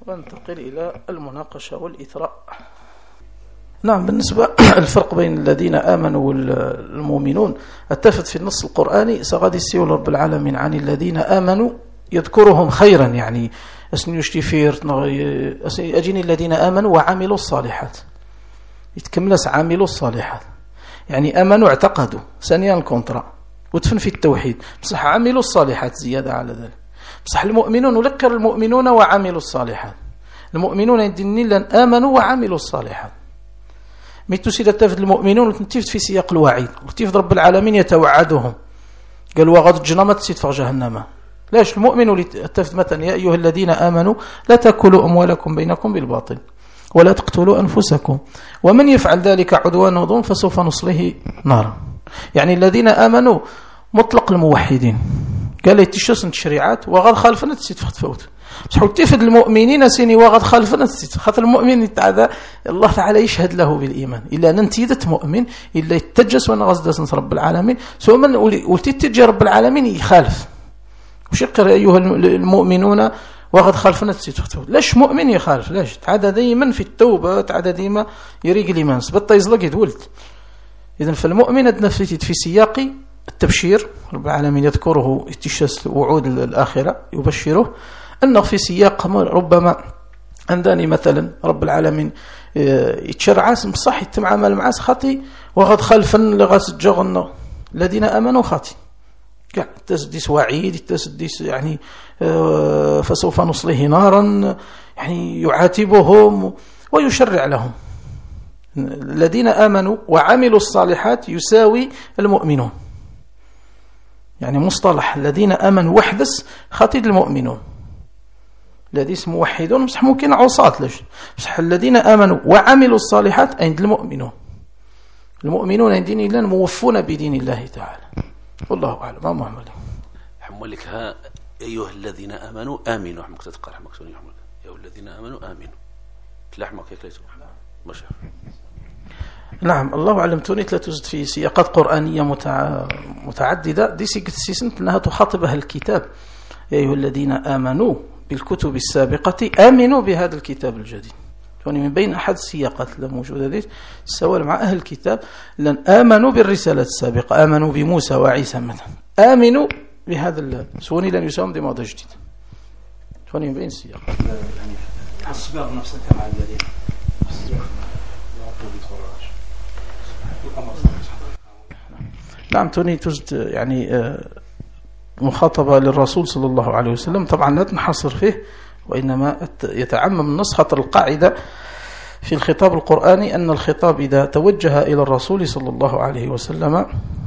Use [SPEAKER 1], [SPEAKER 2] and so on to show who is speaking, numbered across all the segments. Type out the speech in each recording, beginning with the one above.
[SPEAKER 1] وننتقل إلى المناقشة والإثراء. نعم، بالنسبة الفرق بين الذين آمنوا والمؤمنون التفت في النص القرآني سغادي السيول رب العالمين عن الذين آمنوا يذكرهم خيرا، يعني أسنيشتفير أجيني الذين آمنوا وعملوا الصالحات، يتكملس عملوا الصالحات، يعني آمنوا اعتقدوا ثانيا الكونترا وتفن في التوحيد، بصح عملوا الصالحات زيادة على ذلك. بصح المؤمنون ولكر المؤمنون وعملوا الصالحات، المؤمنون يدني لن آمنوا وعملوا الصالحات. ميتو سيدة تفد المؤمنون وتنتفد في سياق الوعيد، وتفد رب العالمين يتوعدهم قال وغد جنامة تسيد في جهنم. لاش المؤمن تفد مثلا يا أيها الذين آمنوا لا تأكلوا أموالكم بينكم بالباطل ولا تقتلوا أنفسكم ومن يفعل ذلك عدوانا وظلم فسوف نصله نارا. يعني الذين آمنوا مطلق الموحدين، قال يتشوس الشريعات وغد خالفنا تسيد فوت. بصح تفد المؤمنين سيني وغد خالفنا تسيد، خاطر المؤمن تعالى الله تعالى يشهد له بالإيمان إلا ننتيدت مؤمن إلا يتجس ونغزدس رب العالمين، سواء من ولتتجي رب العالمين يخالف وشقر أيها المؤمنون وغد خالفنا تسيد فوت. لاش مؤمن يخالف؟ لاش تعالى دائما في التوبة، تعالى دائما يريق الإيمان سبطة يزلق يدولت. إذن فالمؤمن أدنفتت في سياق التبشير، رب العالمين يذكره اتشاس وعود الآخرة يبشره، أنه في سياق ربما عندني مثلا رب العالمين يتشرع صح يتعامل مع خطي وغد خلفا لغاس الجغن الذين آمنوا خطي تسديس وعيد تسديس يعني فسوف نصله نارا، يعني يعاتبهم ويشرع لهم. الذين آمنوا وعملوا الصالحات يساوي المؤمنون، يعني مصطلح الذين آمنوا وحدس خطيد المؤمنون، الذي اسمه موحدون بصح ممكن عصاة ليش بصح الذين آمنوا وعملوا الصالحات عند المؤمنون. المؤمنون عند دين الله موفون بدين الله تعالى، والله أعلم. ما محمد
[SPEAKER 2] حمولك ها أيها الذين آمنوا آمنوا حمك تتقرأ حمك سوني حمولك أيها الذين آمنوا آمنوا تلحمك هيك ليس ماشي.
[SPEAKER 1] نعم، الله أعلم. توني لا توجد في سياقات قرآنية متعددة دي سيسنت أنها تخاطب أهل الكتاب، يا أيها الذين آمنوا بالكتب السابقة آمنوا بهذا الكتاب الجديد. يعني من بين أحد السياقات الموجودة دي سواء مع أهل الكتاب لأن آمنوا بالرسالة السابقة، آمنوا بموسى وعيسى مثلا، آمنوا بهذا سوني لن يساهم دي موضوع جديد. يعني من بين السياقات يعني أصبر نفسك مع الذين نعم. توني توجد يعني مخاطبة للرسول صلى الله عليه وسلم، طبعا لا تنحصر فيه وإنما يتعمم النص، خاطر القاعدة في الخطاب القرآني أن الخطاب إذا توجه إلى الرسول صلى الله عليه وسلم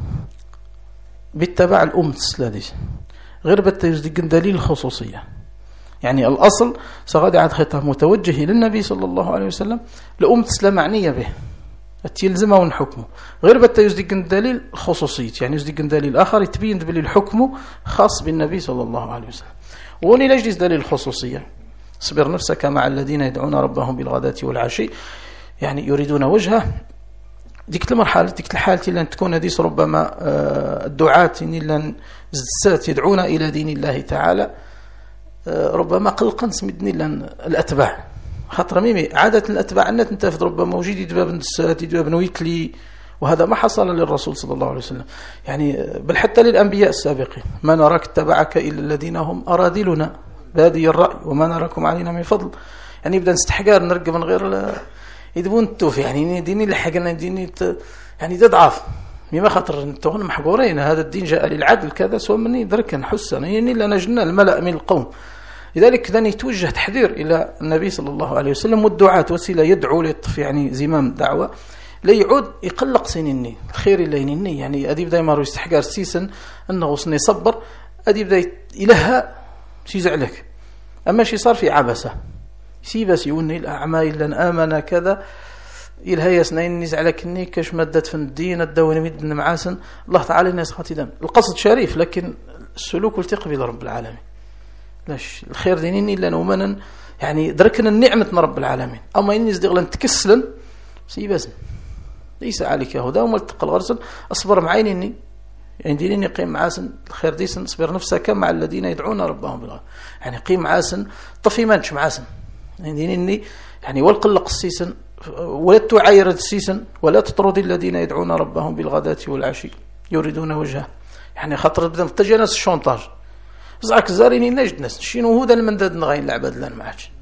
[SPEAKER 1] باتباع الأمة السلاديس غير بتجدق دليل الخصوصية. يعني الأصل سغادي عاد خطاب متوجه للنبي صلى الله عليه وسلم لأمة الإسلام معنية به يلزمه ونحكمه، غير بتا يزدق دليل خصوصية، يعني يزدق دليل آخر يتبين دليل الحكم خاص بالنبي صلى الله عليه وسلم. وني لجلس دليل الخصوصية اصبر نفسك مع الذين يدعون ربهم بالغداة والعشي، يعني يريدون وجهه. ديك المرحلة ديك الحالة لن تكون هذه ربما الدعاة لن زدسات يدعون إلى دين الله تعالى ربما قلقا سمدني لن الأتباع، خاطر ميمي عادة الأتباع أن تنتفض ربما موجود يدباب النسات يدباب نويتلي، وهذا ما حصل للرسول صلى الله عليه وسلم، يعني بل حتى للأنبياء السابقين ما نراك اتبعك إلا الذين هم أرادلنا بادي الرأي وما نراكم علينا من فضل. يعني يبدأ نستحقار نرقى من غير يدبون التوف، يعني ديني لحقنا ديني يعني تضعف مما خاطر انتون محقورين، هذا الدين جاء للعدل كذا سوى مني دركا حسنا يعني لنا جنا الملأ من القوم. لذلك ذن يتوجه تحذير إلى النبي صلى الله عليه وسلم والدعاة وسيلة يدعو ليطف يعني زمام دعوة لا يعود يقلق سنيني الخير اللي ينني، يعني أدي بدأ يمارو يستحقار سيسا أنه صني صبر أدي بدأ إلها سيزعلك، أما شي صار في عبسة سيبس يوني الأعمال لن آمن كذا إلها يسنين نزعلك إني كش مدت في الدين الدوني مد من معاسن الله تعالى الناس خاتي دم. القصد شريف لكن السلوك والتقبل رب العالمين لاش الخير دينيني إلا نومنا يعني دركنا النعمة رب العالمين، أما إني ازدغلا تكسلا سيبس ليس عليك يهودا وما التقل غرسا أصبر معين إني يعني دينيني قيم معاسن الخير ديسن اصبر نفسك مع الذين يدعون ربهم بالغيب، يعني قيم معاسن طفي منش معاسن يعني والقلق السيسن ولا تعاير السيسن ولا تطرد الذين يدعون ربهم بالغداة والعشي يريدون وجهه. يعني خاطر بدا تجانس الشونطاج زعك زاريني نجد ناس شنو هو ذا المنداد نغاين العباد لان ما عادش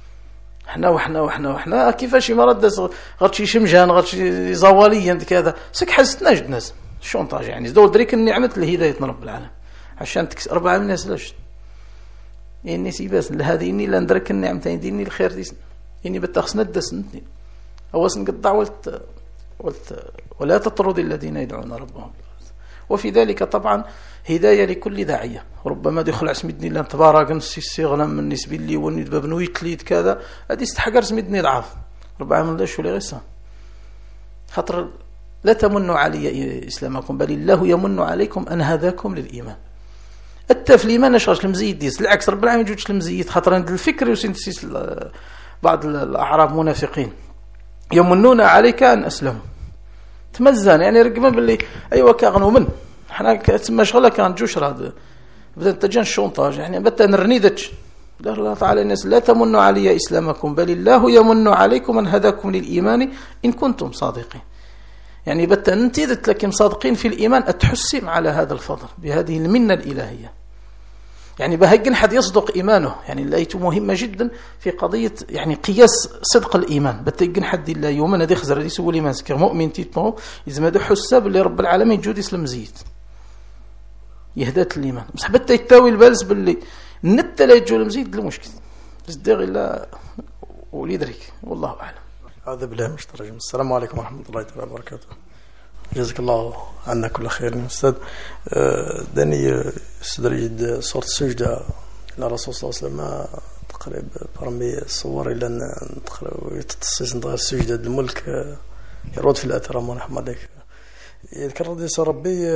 [SPEAKER 1] حنا كيفاش مرد غير شمجان غير زواليا كذا سك حست نجد ناس الشونطاج يعني زدول دريك النعمه الهدايه رب العالمين عشان تكس 4 الناس لاش اني سيباس لهذه اني لا ندرك النعمتين ديني الخير دي اني بتخسنا الدسنتني اوس نقطع ولت ولا تطرد الذين يدعون ربهم. وفي ذلك طبعا هدايه لكل داعيه ربما دخل اسمدني لا تبارك نسي غنم من نسبي لي وني بنوي تليد كذا هذه استحقر اسمدني ضعف ربما من داش ولا غير خاطر لا تمنوا علي اسلامكم بل الله يمن عليكم ان هداكم للايمان. التفلي ما نشرش المزيد ديس بالعكس رب العالمين يجوج المزيد خاطر عند الفكر وسنتسيس بعض الاعراب منافقين يمنون عليك ان اسلموا تمزن يعني رقم باللي ايوا كاغنوا من حنا تما شغله كان جوش راه بدا تجان الشونطاج يعني بدا نرنيدتش لا الله تعالى الناس لا تمنوا علي اسلامكم بل الله يمن عليكم ان هداكم للايمان ان كنتم صادقين. يعني بدا ننتظر لكم صادقين في الايمان اتحسم على هذا الفضل بهذه المنه الالهيه. يعني بهجن حد يصدق ايمانه يعني لقيته مهمه جدا في قضيه يعني قياس صدق الايمان بتجن حد لا يوم انا دخزر يسول ايمان سكر مؤمن تيتو اذا ما حساب اللي رب العالمين جود يسلم زيد يهدات الايمان بس حبت يتاوي البالس باللي نت لا يجوا المزيد المشكل بس دغ لا وليدرك والله اعلم.
[SPEAKER 3] هذا بالله مش ترجم. السلام عليكم ورحمه الله تعالى وبركاته. جزاك الله عنا كل خير يا استاذ. داني استدرج صوره السجده الى الرسول صلى الله عليه وسلم تقريبا برمي الصور الى تقريبا تتصيص نتغير السجده الملك يرود في الاثر محمد يذكر ربي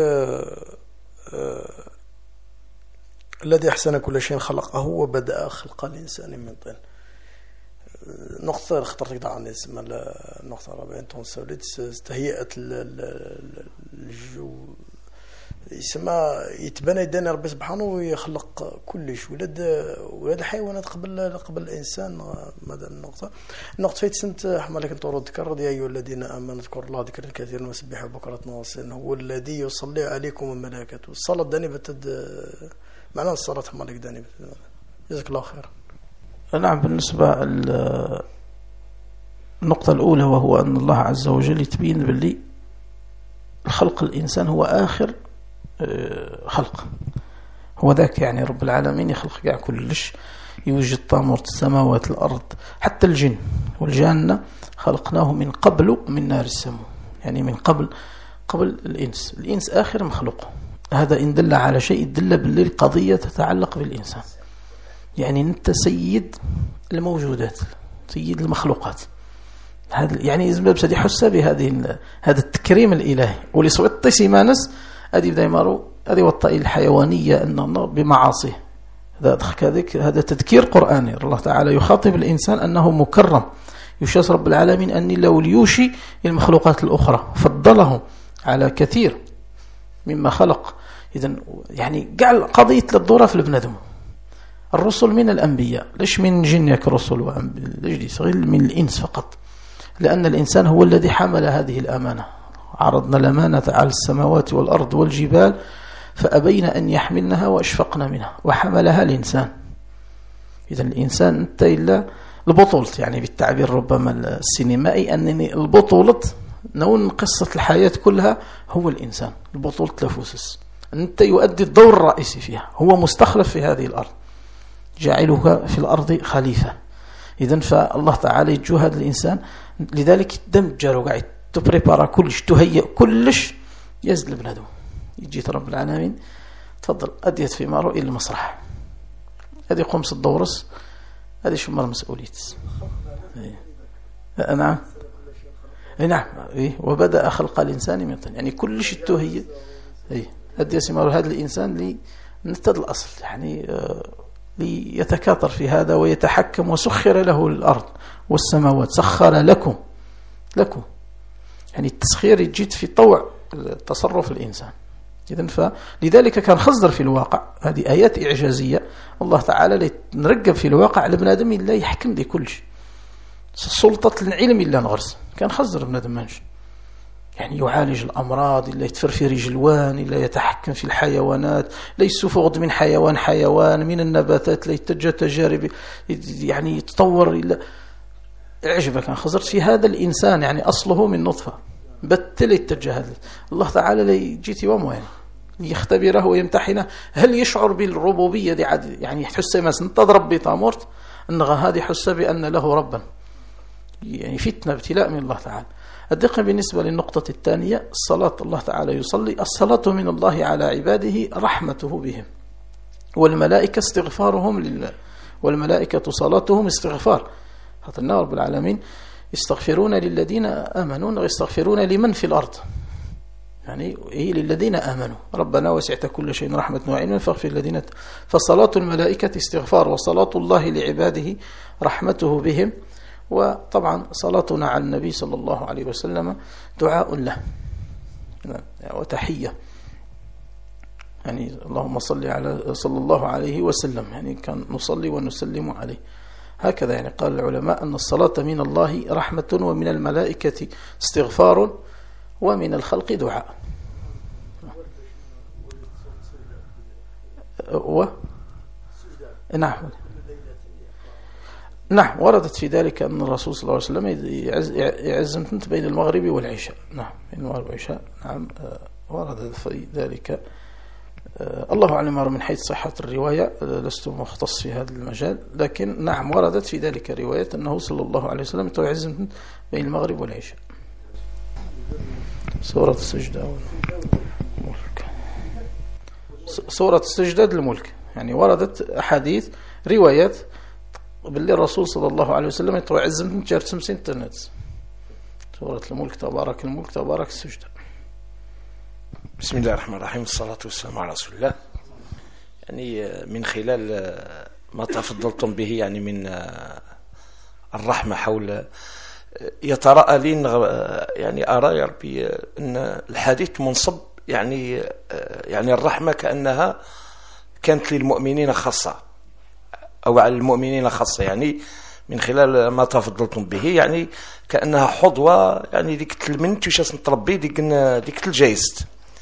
[SPEAKER 3] الذي احسن كل شيء خلقه وبدا خلق الانسان من طين. نقطة خطرتك دعني اسمها النقطة الرابعة أنتم سوليت تهيئة الجو يسمى يتبنى يدنا ربي سبحانه ويخلق كل شيء ولاد الحيوانات قبل الإنسان. ماذا النقطة فيت سنت حملك أنت ورد ذكر يا أيها الذين آمنوا اذكروا الله ذكرا كثيرا وسبحوا بكرة وأصيلا هو الذي يصلي عليكم الملائكة. الصلاة داني بتد معنى الصلاة حملك داني جزاك الله خير.
[SPEAKER 1] نعم بالنسبة النقطة الأولى وهو أن الله عز وجل يتبين باللي خلق الإنسان هو آخر خلق هو ذاك يعني رب العالمين يخلق كاع كلش يوجد طامور السماوات الأرض حتى الجن والجنة خلقناه من قبل من نار السموم يعني من قبل الإنس آخر مخلوق. هذا إن دل على شيء دل باللي القضية تتعلق بالإنسان يعني أنت سيد الموجودات سيد المخلوقات. هذا يعني إذا بس يحس بهذه هذا التكريم الإلهي ولي صوت سيمانس هذه بداية مارو هذه والطائل الحيوانية أنه بمعاصيه هذا تذكير قرآني. الله تعالى يخاطب الإنسان أنه مكرم يشاس رب العالمين أني لو ليوشي المخلوقات الأخرى فضله على كثير مما خلق. إذن يعني قال قضية للدورة في البندم الرسل من الأنبياء ليش من جن يك رسل وأنبياء ليش صغير من الإنس فقط لأن الإنسان هو الذي حمل هذه الأمانة. عرضنا الأمانة على السماوات والأرض والجبال فأبين أن يحملنها وأشفقنا منها وحملها الإنسان. إذن الإنسان أنت إلا البطولة يعني بالتعبير ربما السينمائي أنني البطولة نون قصة الحياة كلها هو الإنسان البطولة لفوسس أنت يؤدي الدور الرئيسي فيها هو مستخلف في هذه الأرض جاعلك في الأرض خليفة. إذن فالله تعالى يجوهد الإنسان لذلك دمج قاعد تبريبارا كلش تهيئ كلش يزل بنادم يجي رب العالمين تفضل أديت في مارو إلى المسرح هذه قمص الدورس هذه شمر مسؤوليت. نعم نعم وبدأ خلق الإنسان من طين يعني كلش تهيئ أدي سمارو هذا الإنسان لنتد الأصل يعني ليتكاثر في هذا ويتحكم وسخر له الأرض والسماوات سخر لكم يعني التسخير يجيد في طوع تصرف الإنسان إذن فلذلك كان خزر في الواقع، هذه آيات إعجازية الله تعالى نرقب في الواقع لبنادم لا يحكم دي كل شيء، سلطة العلم إلا نغرس كان خزر بنادم مانش، يعني يعالج الأمراض، إلا يتفرفي رجلوان، إلا يتحكم في الحيوانات، لا يستفقد من حيوان من النباتات، لا يتجه تجارب يعني يتطور، إلا اعجبك كان خزرت في هذا الإنسان، يعني أصله من نطفة بتل يتجه هذا الله تعالى ليجيتي وموين يختبره ويمتحنه، هل يشعر بالربوبية دي عاد، يعني تحس مثلا تضرب بطامورت أنغا هذه حس بأن له ربا، يعني فتنة ابتلاء من الله تعالى. الدقة بالنسبة للنقطة الثانية، الصلاة الله تعالى يصلي، الصلاة من الله على عباده رحمته بهم، والملائكة استغفارهم لله، والملائكة صلاتهم استغفار، حتى النار رب العالمين يستغفرون للذين آمنون ويستغفرون لمن في الأرض، يعني هي للذين آمنوا، ربنا وسعت كل شيء رحمة وعلما فاغفر الذين. فصلاة الملائكة استغفار، وصلاة الله لعباده رحمته بهم، وطبعا صلاتنا على النبي صلى الله عليه وسلم دعاء له وتحية، يعني اللهم صلى الله عليه وسلم، يعني كان نصلي ونسلم عليه هكذا. يعني قال العلماء أن الصلاة من الله رحمة، ومن الملائكة استغفار، ومن الخلق دعاء. نعم وردت في ذلك أن الرسول صلى الله عليه وسلم يعزم بين المغرب والعشاء، نعم بين المغرب والعشاء، نعم ورد في ذلك. الله أعلم من حيث صحة الرواية، لست مختص في هذا المجال، لكن نعم وردت في ذلك رواية أنه صلى الله عليه وسلم يعزم بين المغرب والعشاء. سورة السجدة والملك، سورة السجدة الملك، يعني وردت أحاديث روايات باللي الرسول صلى الله عليه وسلم يتوعزم جرتم سنتنت سورة الملك، تبارك الملك تبارك السجدة.
[SPEAKER 4] بسم الله الرحمن الرحيم، الصلاة والسلام على رسول الله. يعني من خلال ما تفضلتم به يعني من الرحمة حول، يتراءى لي يعني أرى يا ربي أن الحديث منصب يعني الرحمة كأنها كانت للمؤمنين خاصة أو على المؤمنين خاصة، يعني من خلال ما تفضلتم به يعني كأنها حظوة، يعني ديك تلمنت وش نتربي ديك الجايزت.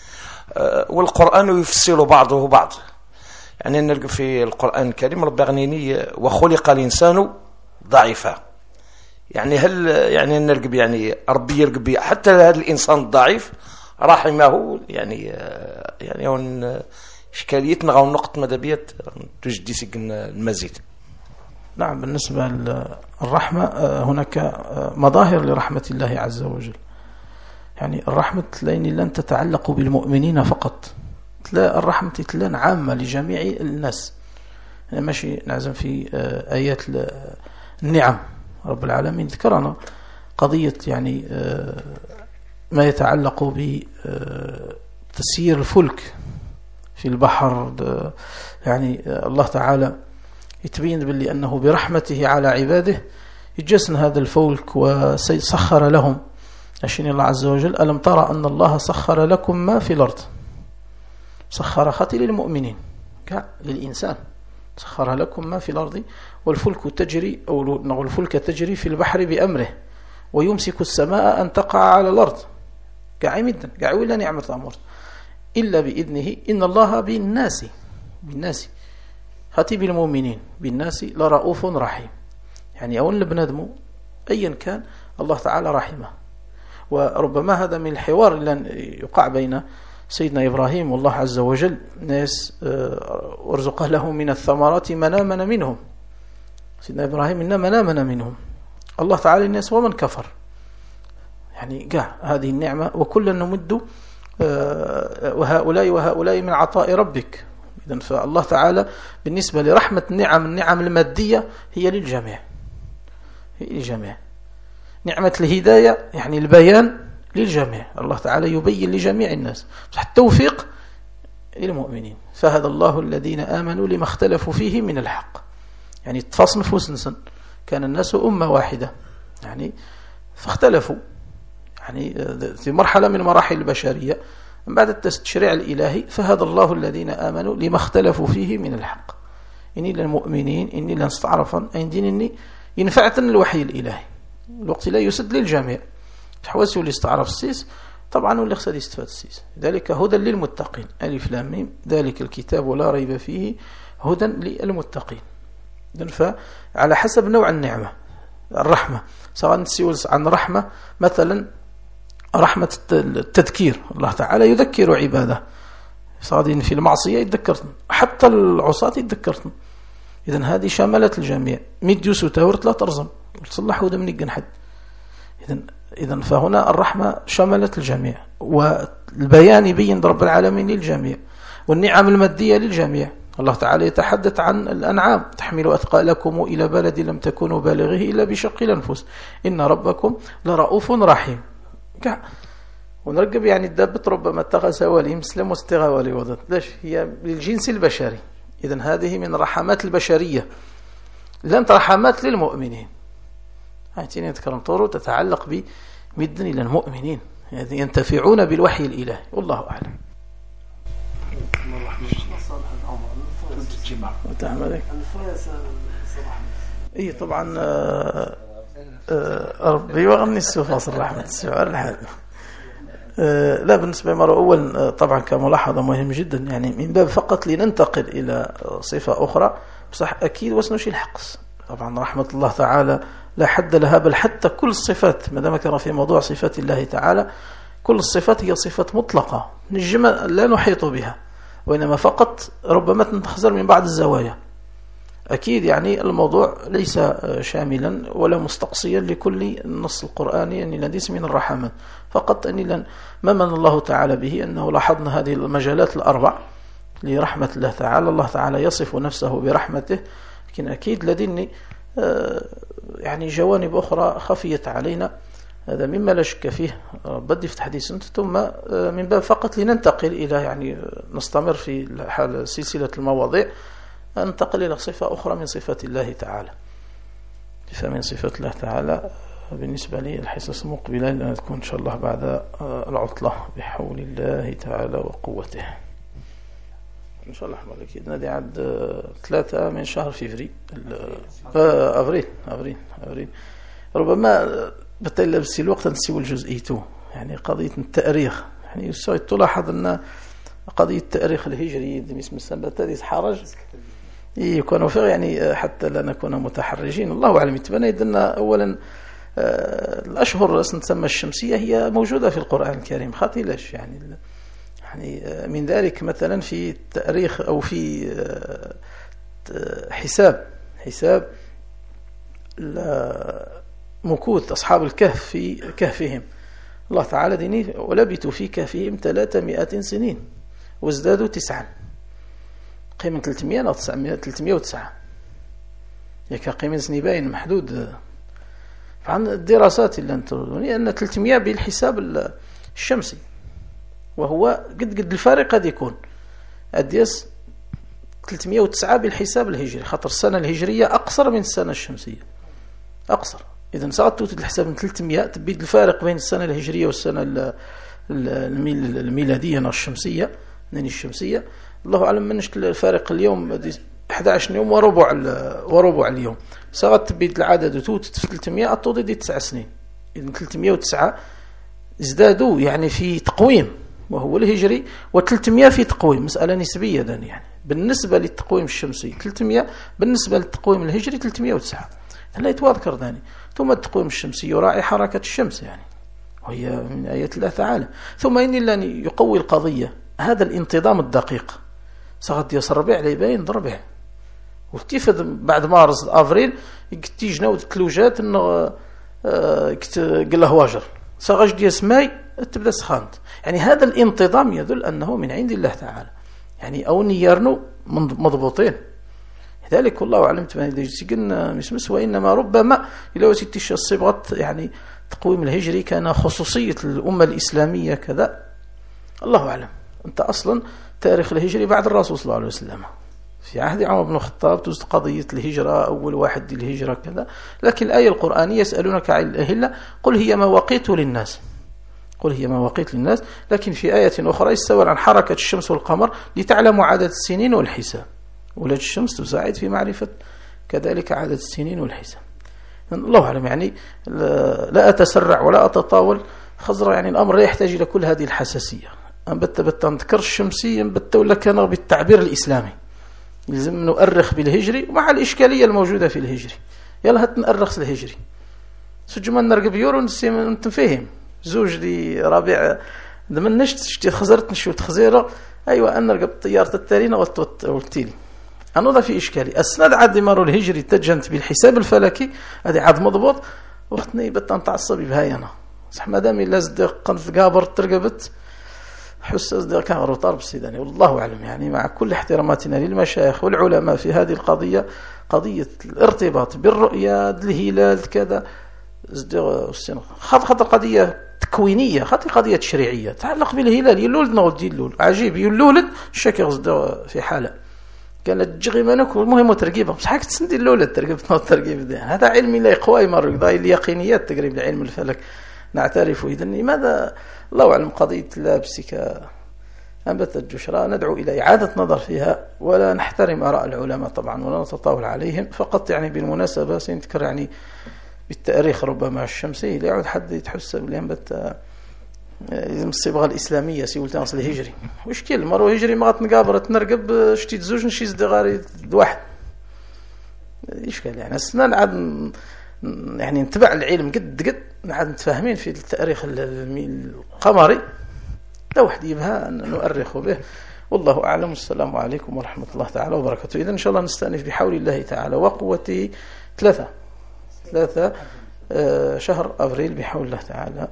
[SPEAKER 4] والقرآن يفصل بعضه بعض، يعني نلقى في القرآن الكريم ربي أغنيني وخلق الإنسان ضعيفا، يعني هل يعني نرقب يعني ربي يرقب حتى هذا الإنسان الضعيف رحمه، يعني هون إشكاليتنا أو نقطة مدبية تجدي سجن المزيد.
[SPEAKER 1] نعم بالنسبة للرحمة هناك مظاهر لرحمة الله عز وجل، يعني الرحمة لن تتعلق بالمؤمنين فقط، الرحمة تلان عامة لجميع الناس، يعني ماشي نعزم في آيات النعم رب العالمين ذكرنا قضية يعني ما يتعلق بتسيير الفلك في البحر، يعني الله تعالى يتبين باللي أنه برحمته على عباده يجسن هذا الفلك وسخر لهم. أشين الله عز وجل ألم ترى أن الله سخر لكم ما في الأرض، سخر خطي للمؤمنين للإنسان، سخر لكم ما في الأرض والفلك تجري أو الفلك تجري في البحر بأمره ويمسك السماء أن تقع على الأرض قاعمدا قاعولا نعمة الأمر إلا بإذنه إن الله بالناس هاتي بالمؤمنين بالناس لرؤوف رحيم، يعني أول بنادمه أيا كان الله تعالى رحمه. وربما هذا من الحوار اللي يقع بين سيدنا إبراهيم والله عز وجل، ناس ارزق له من الثمرات من آمن منهم، سيدنا إبراهيم إن من آمن منهم الله تعالى الناس ومن كفر، يعني هذه النعمة وكلا نمد وهؤلاء من عطاء ربك. إذن فالله تعالى بالنسبة لرحمة النعم المادية هي للجميع، نعمة الهداية يعني البيان للجميع، الله تعالى يبين لجميع الناس، التوفيق للمؤمنين. فهدى الله الذين آمنوا لما اختلفوا فيه من الحق، يعني تصنف وسنسن كان الناس أمة واحدة يعني فاختلفوا، يعني في مرحلة من مراحل البشرية من بعد التشريع الإلهي فهذا الله الذين آمنوا لما اختلفوا فيه من الحق إني للمؤمنين إني لنستعرفا أين دينني ينفعة الوحي الإلهي الوقت لا يسد للجميع تحوسوا لاستعرف السيس طبعا واللي خسر يستفاد السيس ذلك هدى للمتقين ألف لام ميم ذلك الكتاب لا ريب فيه هدى للمتقين. فعلى حسب نوع النعمة الرحمة سواء نسيول عن رحمة مثلا رحمة التذكير الله تعالى يذكر عباده صادين في المعصية يتذكرتن حتى العصاة يتذكرتن إذن هذه شملت الجميع ميديوس وتاورت لا ترزم تصلحوا ده من الجنحد إذن فهنا الرحمة شملت الجميع والبيان يبين رب العالمين للجميع والنعم المادية للجميع. الله تعالى يتحدث عن الأنعام تحمل أثقالكم إلى بلد لم تكونوا بالغه إلا بشق الأنفس إن ربكم لرؤوف رحيم. ونرقب يعني الدابة ربما اتخذ ولي مسلم واستغى ولي وضد ليش هي للجنس البشري. إذن هذه من رحمات البشرية لن رحمات للمؤمنين هاتين يتكرم طورو تتعلق بمدن إلى المؤمنين ينتفعون بالوحي الإلهي والله أعلم. اي طبعا ربي وغني السوفاص الرحمة السؤال الحال. لا بالنسبة مرة أول طبعا كملاحظة مهم جدا يعني من باب فقط لننتقل إلى صفة أخرى بصح أكيد وسنشي الحقص طبعا رحمة الله تعالى لا حد لها بل حتى كل الصفات ما دام كان في موضوع صفات الله تعالى كل الصفات هي صفات مطلقة نجمة لا نحيط بها وإنما فقط ربما تنتخزر من بعض الزوايا. أكيد يعني الموضوع ليس شاملا ولا مستقصيا لكل النص القرآني أني لديس من الرحمات فقط أني ما من الله تعالى به أنه لاحظنا هذه المجالات الأربع لرحمة الله تعالى. الله تعالى يصف نفسه برحمته لكن أكيد لديني يعني جوانب أخرى خفيت علينا هذا مما لا شك فيه بدي في حديث ثم من باب فقط لننتقل إلى يعني نستمر في حال سلسلة المواضيع ننتقل إلى صفة أخرى من صفات الله تعالى. فمن صفات الله تعالى بالنسبة لي الحصص المقبلة لأن تكون إن شاء الله بعد العطلة بحول الله تعالى وقوته إن شاء الله حمد أكيد نادي عاد 3 من شهر فيفري أفريل ربما بالتالي بس الوقت نسيو الجزئيته يعني قضية التاريخ يعني تلاحظ أن قضية التاريخ الهجري اسم السنة تدي حرج يكونوا فيه يعني حتى لا نكون متحرجين الله أعلم. يتبنى أن أولا الأشهر تسمى الشمسية هي موجودة في القرآن الكريم خاطي ليش يعني من ذلك مثلا في التاريخ أو في حساب مكوث أصحاب الكهف في كهفهم الله تعالى ديني ولبثوا في كهفهم 300 سنين وازدادوا 9 قيمة 300 أو 309 يكا قيمة سنباين محدود فعن الدراسات اللي انتظروني أن 300 بالحساب الشمسي وهو قد الفارق قد يكون أديس 309 بالحساب الهجري خاطر السنة الهجرية أقصر من السنة الشمسية أقصر. إذا سقطت الحساب من 300 تبيد الفارق بين السنة الهجرية والسنة الميلادية الشمسية الشمسية الله أعلم منش الفارق اليوم 11 يوم وربع اليوم سقط تبيد العدد وتوت في 300 أطود دي 9 سنين. إذا 309 ازدادوا يعني في تقويم وهو الهجري و300 في تقويم مسألة نسبية يعني بالنسبة للتقويم الشمسي 300 بالنسبة للتقويم الهجري 309 لا يتواذكر ذاني. ثم التقويم الشمسي يراعي حركة الشمس يعني وهي من آيات الله تعالى. ثم إن الله يقوي القضية هذا الانتظام الدقيق سقط يصر ربيع ليبين ربيع وتفد بعد مارس أفريل تيجنا وتلوجات إنه قل له واجر سغج دي سماي تبدأ سخانت يعني هذا الانتظام يدل أنه من عند الله تعالى يعني أو نيرنو مضبوطين لذلك والله أعلم تبين قلنا مسمس وإنما ربما إلى وسيتش الصبغة يعني تقويم الهجري كان خصوصية الأمة الإسلامية كذا الله أعلم. أنت أصلا تاريخ الهجري بعد الرسول صلى الله عليه وسلم في عهد عمر بن الخطاب توجد قضية الهجرة أول واحد الهجرة كذا لكن الآية القرآنية يسألونك عن الأهلة قل هي مواقيت للناس قل هي مواقيت للناس، لكن في آية أخرى استوى عن حركة الشمس والقمر لتعلموا عدد السنين والحساب. ولد الشمس تساعد في معرفة كذلك عدد السنين والحساب. الله أعلم، يعني لا أتسرع ولا أتطاول خزر، يعني الأمر لا يحتاج إلى كل هذه الحساسية. بت نذكر الشمسية بت ولا كان بالتعبير الإسلامي لازم نؤرخ بالهجري ومع الإشكالية الموجودة في الهجري. يلا هات نؤرخ الهجري سجمان نرقب يورو نتفهم زوج دي ربيع من نشت خزرت نشوت تخزيره أيوة أنا نرقب طيارة التالينا والتيلي أنا في إشكالي السند عاد مروا الهجري تجنت بالحساب الفلكي هذه عاد مضبوط وقتني بتان تعصبي بهاي أنا صح ما دام إلا صدق قنت قابر ترقبت حس أصدق كان روطار بسيداني والله أعلم. يعني مع كل احتراماتنا للمشايخ والعلماء في هذه القضية، قضية الارتباط بالرؤية الهلال كذا خاطر قضية تكوينية، خاطر قضية تشريعية تعلق بالهلال يلولد نولد يلول عجيب يلولد الشكل في حالة قال تجغي منك والمهم ترقيبه بس حاجة تسندي اللولد ترقيب ده هذا علمي لا يقوى مرق ضاي اليقينيات تقريب لعلم الفلك نعترف إذن لماذا الله أعلم قضية لابسك أنبت الجشرة ندعو إلى إعادة نظر فيها ولا نحترم آراء العلماء طبعا ولا نتطاول عليهم. فقط يعني بالمناسبة سنذكر يعني بالتاريخ ربما الشمسي لا يعود حد يتحسب اللي أنبت الصبغة الإسلامية سيولتان أصل هجري وشكل مرة هجري ما نقابر تنرقب شتيت زوج نشيز دغاري واحد إشكال. يعني السنان عاد يعني نتبع العلم قد نعاد نتفاهمين في التاريخ القمري لا واحد يبها نؤرخ به والله أعلم. السلام عليكم ورحمة الله تعالى وبركاته. إذن إن شاء الله نستأنف بحول الله تعالى وقوته 3 شهر أبريل بحول الله تعالى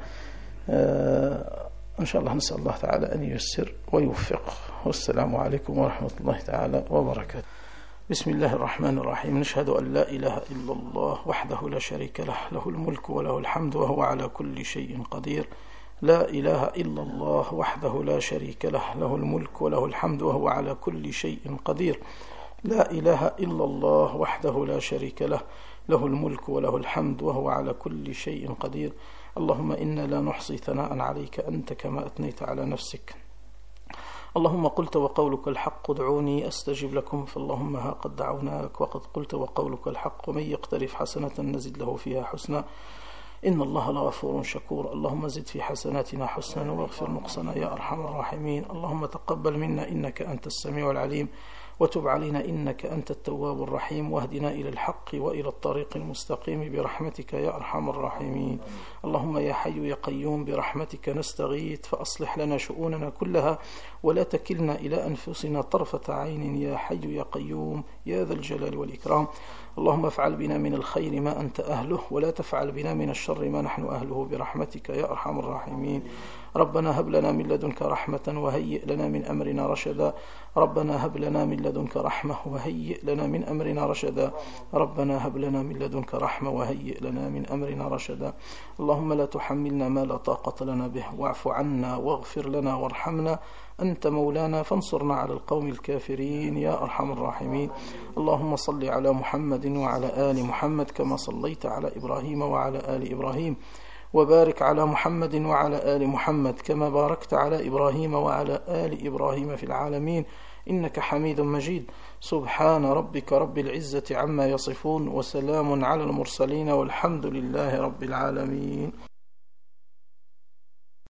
[SPEAKER 1] إن شاء الله. نسأل الله تعالى أن ييسر ويوفق. والسلام عليكم ورحمة الله تعالى وبركاته. بسم الله الرحمن الرحيم. نشهد أن لا إله إلا الله وحده لا شريك له له الملك وله الحمد وهو على كل شيء قدير. لا إله إلا الله وحده لا شريك له له الملك وله الحمد وهو على كل شيء قدير. لا إله إلا الله وحده لا شريك له له الملك وله الحمد وهو على كل شيء قدير. اللهم إنا لا نحصي ثناء عليك أنت كما أثنيت على نفسك. اللهم قلت وقولك الحق ادعوني أستجب لكم فاللهم ها قد دعوناك وقد قلت وقولك الحق ومن يقترف حسنة نزد له فيها حسنا إن الله لغفور شكور. اللهم زد في حسناتنا حسنا واغفر نقصنا يا أرحم الراحمين. اللهم تقبل منا إنك أنت السميع العليم وتب علينا إنك أنت التواب الرحيم واهدنا إلى الحق وإلى الطريق المستقيم برحمتك يا أرحم الراحمين. اللهم يا حي يا قيوم برحمتك نستغيث فأصلح لنا شؤوننا كلها ولا تكلنا إلى أنفسنا طرفة عين يا حي يا قيوم يا ذا الجلال والإكرام. اللهم افعل بنا من الخير ما أنت أهله ولا تفعل بنا من الشر ما نحن أهله برحمتك يا أرحم الراحمين. ربنا هب لنا من لدنك رحمة وهيئ لنا من أمرنا رشدا. ربنا هب لنا من لدنك رحمة وهيئ لنا من أمرنا رشدا. ربنا هب لنا من لدنك رحمة وهيئ لنا من أمرنا رشدا. اللهم لا تحملنا ما لا طاقة لنا به واعف عنا واغفر لنا وارحمنا أنت مولانا فانصرنا على القوم الكافرين يا أرحم الراحمين. اللهم صل على محمد وعلى آل محمد كما صليت على إبراهيم وعلى آل إبراهيم وبارك على محمد وعلى آل محمد كما باركت على إبراهيم وعلى آل إبراهيم في العالمين إنك حميد مجيد. سبحان ربك رب العزة عما يصفون وسلام على المرسلين والحمد لله رب العالمين.